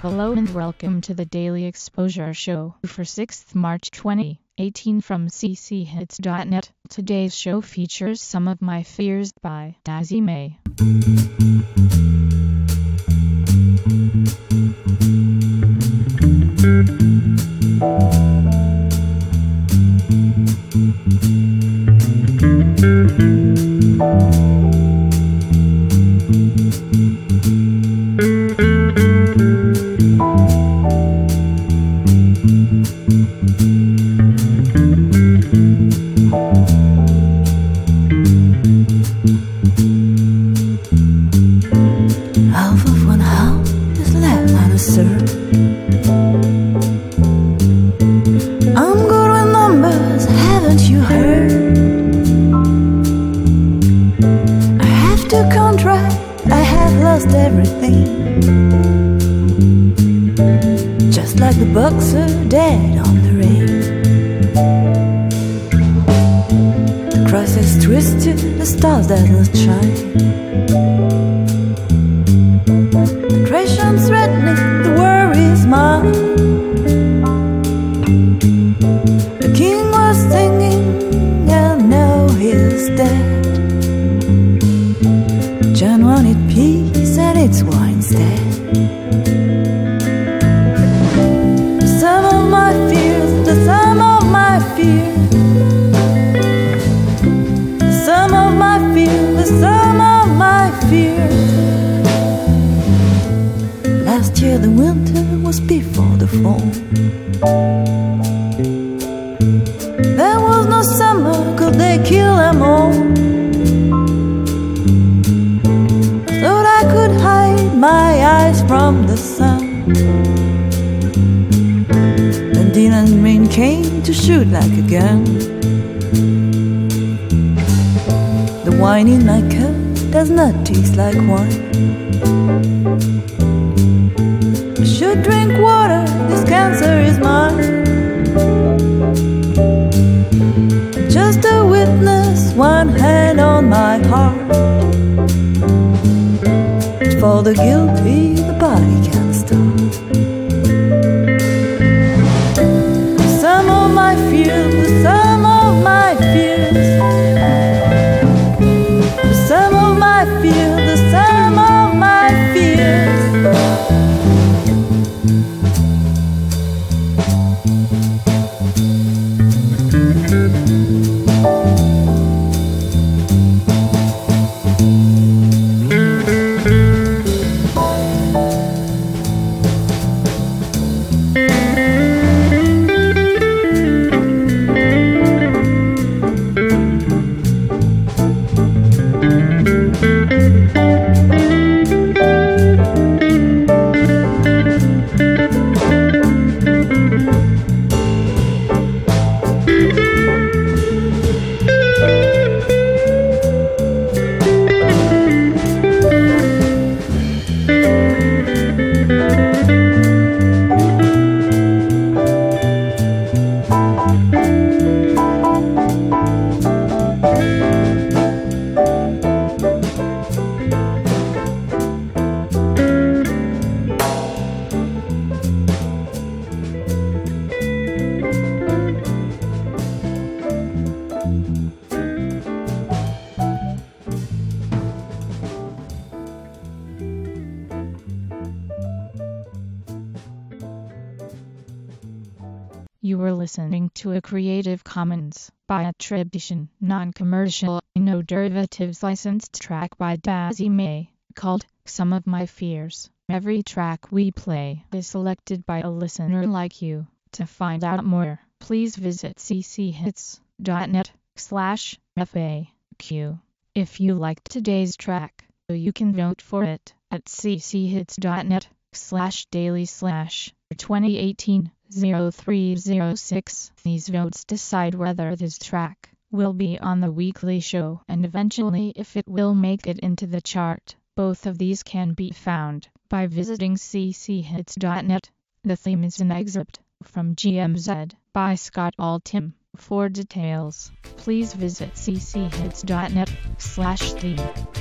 Hello and welcome to the Daily Exposure Show for 6th March 2018 from cchits.net. Today's show features Some of My Fears by Dazzy May. Half of one half is left unanswered. I'm good with numbers, haven't you heard? I have to contract, I have lost everything. Just like the boxer dead on the ring. The cross has twisted the stars that must shine. Creation's threatening, the worry is mine. The king was singing, and now he's dead. John wanted peace, and it's war instead. The sum of my fears, the sum of my fears, the sum of my fears, the sum of my fears. Last year the winter was before the fall. There was no summer, could they kill them all? Thought I could hide my eyes from the sun. Then Dylan's rain came to shoot like a gun. The wine in my cup does not taste like wine. Should drink water, this cancer is mine. Just a witness, one hand on my heart. But for the guilty, the body can't stop. The sum of my fears, the sum of my fears, the sum of my fears, the sum of my fears. You were listening to a Creative Commons by attribution, non-commercial, no derivatives licensed track by Dazzy May, called Some of My Fears. Every track we play is selected by a listener like you. To find out more, please visit cchits.net/FAQ. If you liked today's track, you can vote for it at cchits.net/daily/2018-0306. These votes decide whether this track will be on the weekly show and eventually if it will make it into the chart. Both of these can be found by visiting cchits.net. The theme is an excerpt from GMZ by Scott Altham. For details, please visit cchits.net/theme.